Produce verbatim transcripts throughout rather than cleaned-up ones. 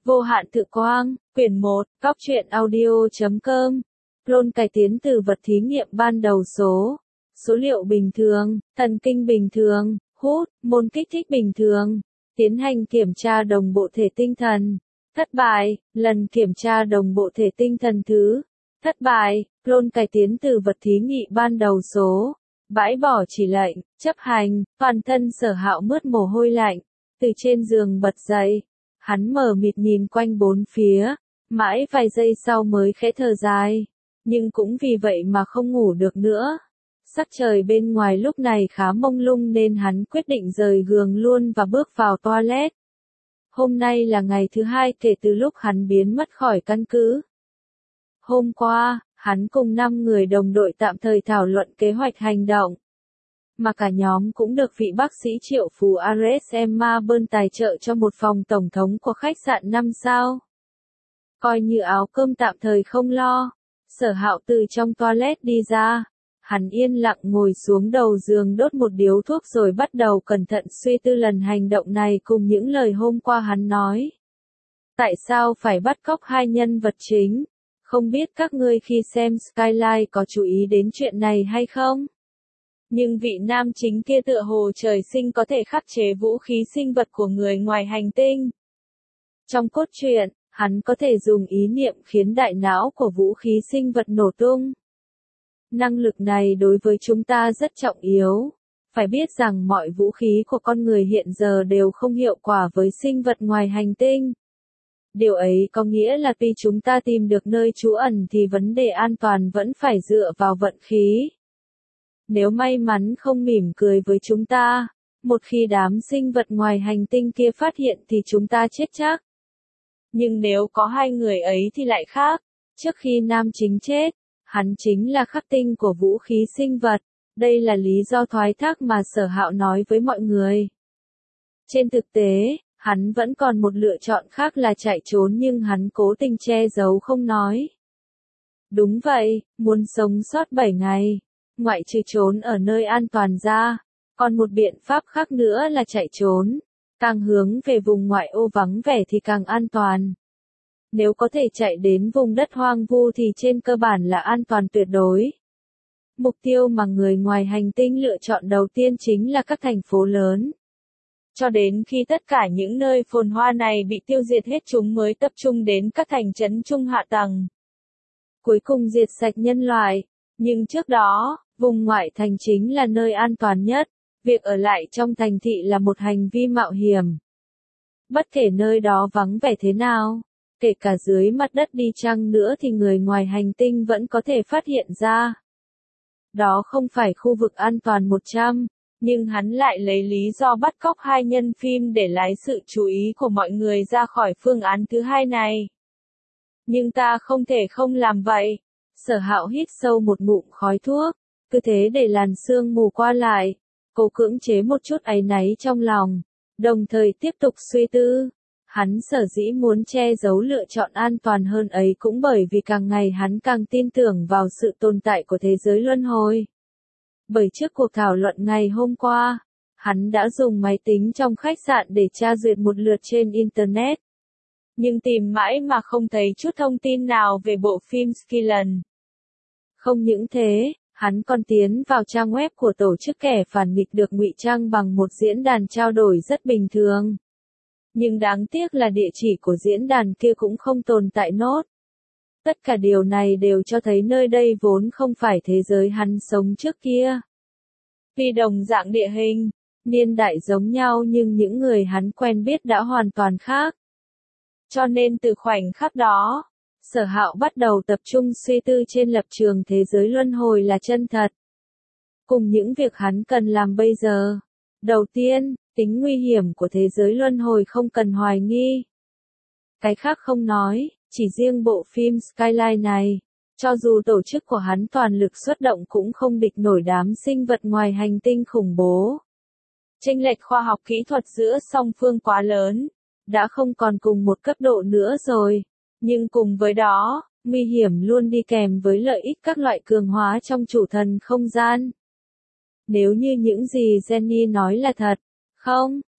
Vô hạn tự quang, quyển một, góc truyện audio.com. Clone cải tiến từ vật thí nghiệm ban đầu số. Số liệu bình thường, thần kinh bình thường, hút, môn kích thích bình thường. Tiến hành kiểm tra đồng bộ thể tinh thần. Thất bại, lần kiểm tra đồng bộ thể tinh thần thứ. Thất bại, clone cải tiến từ vật thí nghiệm ban đầu số. Bãi bỏ chỉ lệnh, chấp hành, toàn thân Sở Hạo mướt mồ hôi lạnh. Từ trên giường bật dậy. Hắn mờ mịt nhìn quanh bốn phía, mãi vài giây sau mới khẽ thở dài, nhưng cũng vì vậy mà không ngủ được nữa. Sắc trời bên ngoài lúc này khá mông lung nên hắn quyết định rời giường luôn và bước vào toilet. Hôm nay là ngày thứ hai kể từ lúc hắn biến mất khỏi căn cứ. Hôm qua, hắn cùng năm người đồng đội tạm thời thảo luận kế hoạch hành động. Mà cả nhóm cũng được vị bác sĩ triệu phú Ares Emma Bơn tài trợ cho một phòng tổng thống của khách sạn năm sao. Coi như áo cơm tạm thời không lo, Sở Hạo từ trong toilet đi ra. Hắn yên lặng ngồi xuống đầu giường đốt một điếu thuốc rồi bắt đầu cẩn thận suy tư lần hành động này cùng những lời hôm qua hắn nói. Tại sao phải bắt cóc hai nhân vật chính? Không biết các ngươi khi xem Skyline có chú ý đến chuyện này hay không? Nhưng vị nam chính kia tựa hồ trời sinh có thể khắc chế vũ khí sinh vật của người ngoài hành tinh. Trong cốt truyện, hắn có thể dùng ý niệm khiến đại não của vũ khí sinh vật nổ tung. Năng lực này đối với chúng ta rất trọng yếu. Phải biết rằng mọi vũ khí của con người hiện giờ đều không hiệu quả với sinh vật ngoài hành tinh. Điều ấy có nghĩa là tuy chúng ta tìm được nơi trú ẩn thì vấn đề an toàn vẫn phải dựa vào vận khí. Nếu may mắn không mỉm cười với chúng ta, một khi đám sinh vật ngoài hành tinh kia phát hiện thì chúng ta chết chắc. Nhưng nếu có hai người ấy thì lại khác. Trước khi nam chính chết, hắn chính là khắc tinh của vũ khí sinh vật. Đây là lý do thoái thác mà Sở Hạo nói với mọi người. Trên thực tế, hắn vẫn còn một lựa chọn khác là chạy trốn nhưng hắn cố tình che giấu không nói. Đúng vậy, muốn sống sót bảy ngày. Ngoại trừ trốn ở nơi an toàn ra, còn một biện pháp khác nữa là chạy trốn. Càng hướng về vùng ngoại ô vắng vẻ thì càng an toàn. Nếu có thể chạy đến vùng đất hoang vu thì trên cơ bản là an toàn tuyệt đối. Mục tiêu mà người ngoài hành tinh lựa chọn đầu tiên chính là các thành phố lớn. Cho đến khi tất cả những nơi phồn hoa này bị tiêu diệt hết chúng mới tập trung đến các thành trấn trung hạ tầng. Cuối cùng diệt sạch nhân loại. Nhưng trước đó, vùng ngoại thành chính là nơi an toàn nhất, việc ở lại trong thành thị là một hành vi mạo hiểm. Bất kể nơi đó vắng vẻ thế nào, kể cả dưới mặt đất đi chăng nữa thì người ngoài hành tinh vẫn có thể phát hiện ra. Đó không phải khu vực an toàn một trăm, nhưng hắn lại lấy lý do bắt cóc hai nhân phim để lái sự chú ý của mọi người ra khỏi phương án thứ hai này. Nhưng ta không thể không làm vậy. Sở Hạo hít sâu một ngụm khói thuốc, cứ thế để làn sương mù qua lại, cố cưỡng chế một chút áy náy trong lòng, đồng thời tiếp tục suy tư. Hắn sở dĩ muốn che giấu lựa chọn an toàn hơn ấy cũng bởi vì càng ngày hắn càng tin tưởng vào sự tồn tại của thế giới luân hồi. Bởi trước cuộc thảo luận ngày hôm qua, hắn đã dùng máy tính trong khách sạn để tra duyệt một lượt trên Internet. Nhưng tìm mãi mà không thấy chút thông tin nào về bộ phim Skylon. Không những thế, hắn còn tiến vào trang web của tổ chức kẻ phản nghịch được ngụy trang bằng một diễn đàn trao đổi rất bình thường. Nhưng đáng tiếc là địa chỉ của diễn đàn kia cũng không tồn tại nốt. Tất cả điều này đều cho thấy nơi đây vốn không phải thế giới hắn sống trước kia. Vì đồng dạng địa hình, niên đại giống nhau nhưng những người hắn quen biết đã hoàn toàn khác. Cho nên từ khoảnh khắc đó, Sở Hạo bắt đầu tập trung suy tư trên lập trường thế giới luân hồi là chân thật. Cùng những việc hắn cần làm bây giờ. Đầu tiên, tính nguy hiểm của thế giới luân hồi không cần hoài nghi. Cái khác không nói, chỉ riêng bộ phim Skyline này, cho dù tổ chức của hắn toàn lực xuất động cũng không địch nổi đám sinh vật ngoài hành tinh khủng bố. Chênh lệch khoa học kỹ thuật giữa song phương quá lớn, đã không còn cùng một cấp độ nữa rồi. Nhưng cùng với đó, nguy hiểm luôn đi kèm với lợi ích các loại cường hóa trong chủ thần không gian. Nếu như những gì Jenny nói là thật, không,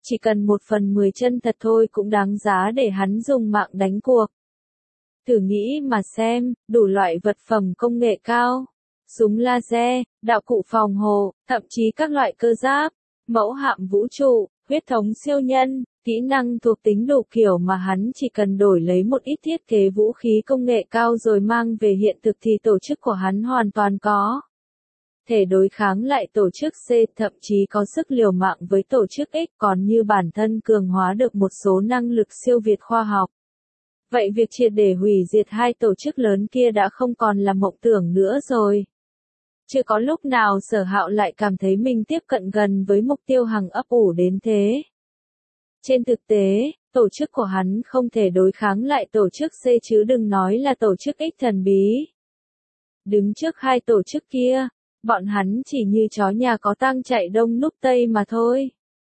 Chỉ cần một phần mười chân thật thôi cũng đáng giá để hắn dùng mạng đánh cuộc. Thử nghĩ mà xem, đủ loại vật phẩm công nghệ cao, súng laser, đạo cụ phòng hộ, thậm chí các loại cơ giáp, mẫu hạm vũ trụ, huyết thống siêu nhân, kỹ năng thuộc tính đủ kiểu mà hắn chỉ cần đổi lấy một ít thiết kế vũ khí công nghệ cao rồi mang về hiện thực thì tổ chức của hắn hoàn toàn có thể đối kháng lại tổ chức C, thậm chí có sức liều mạng với tổ chức X, còn như bản thân cường hóa được một số năng lực siêu việt khoa học. Vậy việc triệt để hủy diệt hai tổ chức lớn kia đã không còn là mộng tưởng nữa rồi. Chưa có lúc nào Sở Hạo lại cảm thấy mình tiếp cận gần với mục tiêu hằng ấp ủ đến thế. Trên thực tế, tổ chức của hắn không thể đối kháng lại tổ chức C chứ đừng nói là tổ chức X thần bí. Đứng trước hai tổ chức kia, bọn hắn chỉ như chó nhà có tang chạy đông núp tây mà thôi.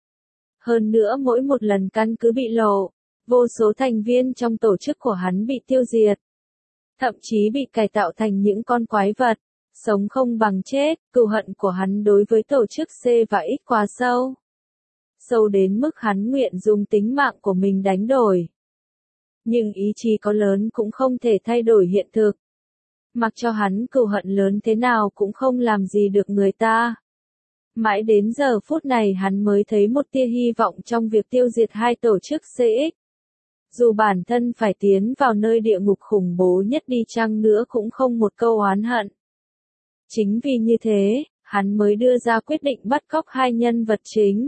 Hơn nữa mỗi một lần căn cứ bị lộ, vô số thành viên trong tổ chức của hắn bị tiêu diệt. Thậm chí bị cải tạo thành những con quái vật, sống không bằng chết, cừu hận của hắn đối với tổ chức C và X quá sâu. Sâu đến mức hắn nguyện dùng tính mạng của mình đánh đổi. Nhưng ý chí có lớn cũng không thể thay đổi hiện thực. Mặc cho hắn cừu hận lớn thế nào cũng không làm gì được người ta. Mãi đến giờ phút này hắn mới thấy một tia hy vọng trong việc tiêu diệt hai tổ chức xê ích. Dù bản thân phải tiến vào nơi địa ngục khủng bố nhất đi chăng nữa cũng không một câu oán hận. Chính vì như thế, hắn mới đưa ra quyết định bắt cóc hai nhân vật chính.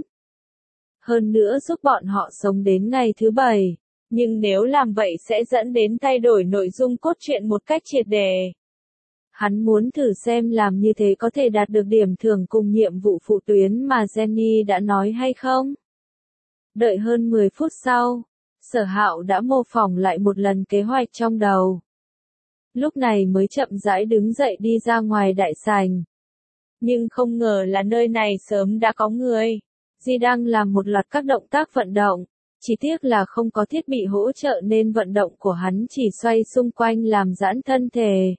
Hơn nữa giúp bọn họ sống đến ngày thứ bảy. Nhưng nếu làm vậy sẽ dẫn đến thay đổi nội dung cốt truyện một cách triệt để. Hắn muốn thử xem làm như thế có thể đạt được điểm thưởng cùng nhiệm vụ phụ tuyến mà Jenny đã nói hay không. Đợi hơn mười phút sau, Sở Hạo đã mô phỏng lại một lần kế hoạch trong đầu. Lúc này mới chậm rãi đứng dậy đi ra ngoài đại sảnh. Nhưng không ngờ là nơi này sớm đã có người. Di đang làm một loạt các động tác vận động. Chỉ tiếc là không có thiết bị hỗ trợ nên vận động của hắn chỉ xoay xung quanh làm giãn thân thể.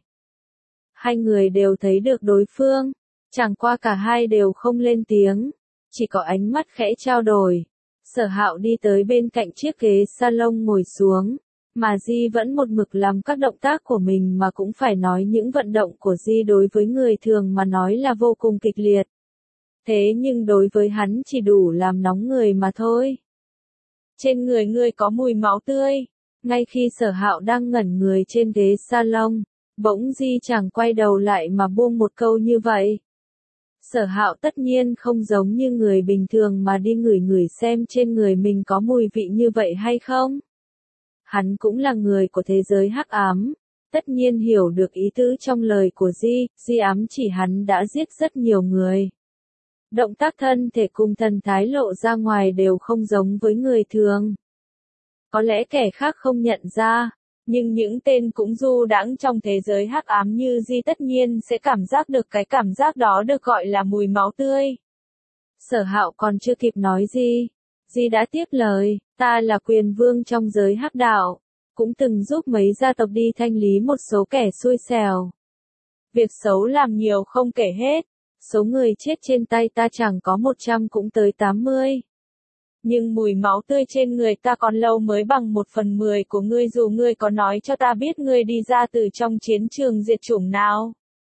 Hai người đều thấy được đối phương, chẳng qua cả hai đều không lên tiếng, chỉ có ánh mắt khẽ trao đổi. Sở Hạo đi tới bên cạnh chiếc ghế salon ngồi xuống, mà Di vẫn một mực làm các động tác của mình mà cũng phải nói những vận động của Di đối với người thường mà nói là vô cùng kịch liệt. Thế nhưng đối với hắn chỉ đủ làm nóng người mà thôi. Trên người ngươi có mùi máu tươi. Ngay khi Sở Hạo đang ngẩn người trên ghế salon, bỗng Di chẳng quay đầu lại mà buông một câu như vậy. Sở Hạo tất nhiên không giống như người bình thường mà đi ngửi ngửi xem trên người mình có mùi vị như vậy hay không. Hắn cũng là người của thế giới hắc ám, tất nhiên hiểu được ý tứ trong lời của Di, Di ám chỉ hắn đã giết rất nhiều người. Động tác thân thể cùng thần thái lộ ra ngoài đều không giống với người thường. Có lẽ kẻ khác không nhận ra, nhưng những tên cũng du đãng trong thế giới hắc ám như Di tất nhiên sẽ cảm giác được cái cảm giác đó được gọi là mùi máu tươi. Sở Hạo còn chưa kịp nói gì, Di đã tiếp lời, ta là quyền vương trong giới hắc đạo, cũng từng giúp mấy gia tộc đi thanh lý một số kẻ xui xẻo. Việc xấu làm nhiều không kể hết. Số người chết trên tay ta chẳng có một trăm cũng tới tám mươi. Nhưng mùi máu tươi trên người ta còn lâu mới bằng một phần mười của ngươi dù ngươi có nói cho ta biết ngươi đi ra từ trong chiến trường diệt chủng nào.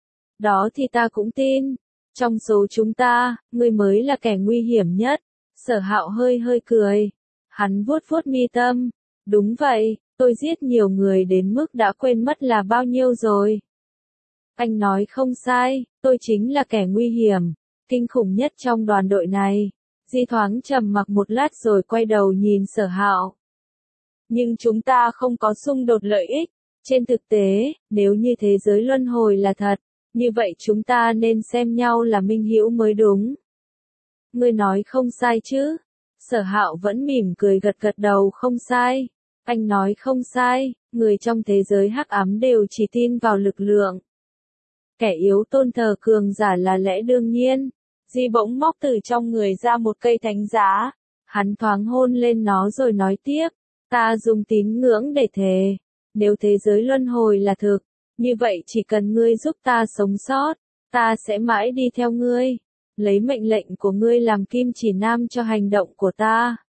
Đó thì ta cũng tin. Trong số chúng ta, ngươi mới là kẻ nguy hiểm nhất. Sở Hạo hơi hơi cười. Hắn vuốt vuốt mi tâm. Đúng vậy, tôi giết nhiều người đến mức đã quên mất là bao nhiêu rồi. Anh nói không sai, tôi chính là kẻ nguy hiểm, kinh khủng nhất trong đoàn đội này. Di thoáng trầm mặc một lát rồi quay đầu nhìn Sở Hạo. Nhưng chúng ta không có xung đột lợi ích. Trên thực tế, nếu như thế giới luân hồi là thật, như vậy chúng ta nên xem nhau là minh hữu mới đúng. Ngươi nói không sai chứ? Sở Hạo vẫn mỉm cười gật gật đầu không sai. Anh nói không sai, người trong thế giới hắc ám đều chỉ tin vào lực lượng. Kẻ yếu tôn thờ cường giả là lẽ đương nhiên. Di bỗng móc từ trong người ra một cây thánh giá. Hắn thoáng hôn lên nó rồi nói tiếp. Ta dùng tín ngưỡng để thề. Nếu thế giới luân hồi là thực, như vậy chỉ cần ngươi giúp ta sống sót, ta sẽ mãi đi theo ngươi. Lấy mệnh lệnh của ngươi làm kim chỉ nam cho hành động của ta.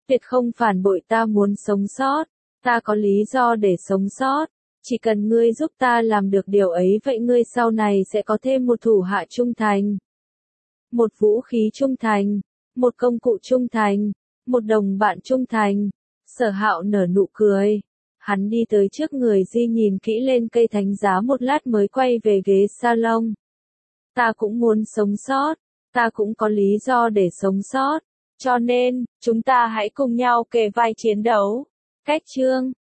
Tuyệt không phản bội, ta muốn sống sót. Ta có lý do để sống sót. Chỉ cần ngươi giúp ta làm được điều ấy, vậy ngươi sau này sẽ có thêm một thủ hạ trung thành, một vũ khí trung thành, một công cụ trung thành, một đồng bạn trung thành. Sở Hạo nở nụ cười. Hắn đi tới trước người Di nhìn kỹ lên cây thánh giá một lát mới quay về ghế salon. Ta cũng muốn sống sót. Ta cũng có lý do để sống sót. Cho nên, chúng ta hãy cùng nhau kề vai chiến đấu. Cách chương